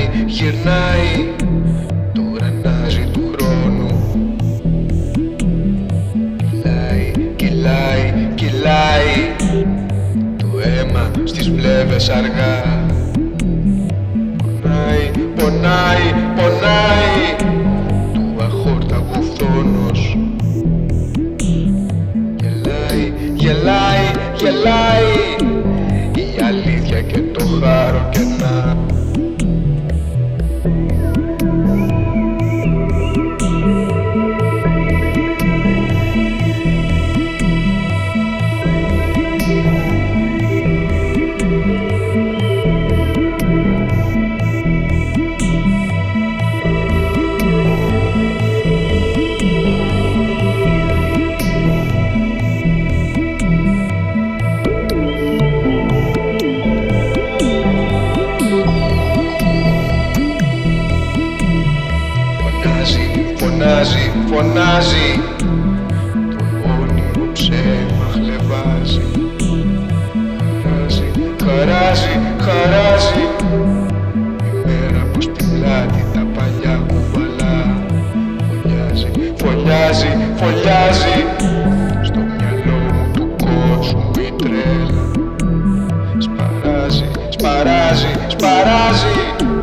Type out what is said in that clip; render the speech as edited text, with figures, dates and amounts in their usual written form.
γυρνάει το γρανάζι του χρόνου. Κυλάει το αίμα στις βλέβες αργά. Πονάει του αχόρταγου φθόνος. Γελάει η αλήθεια και το χάρο κενά. Φωνάζει, το όνειρο ψέμα χλεβάζει. Χαράζει η μέρα πως την πλάτη τα παλιά κουβαλά. Φωλιάζει στο μυαλό μου του κόσμου η τρέλα. Σπαράζει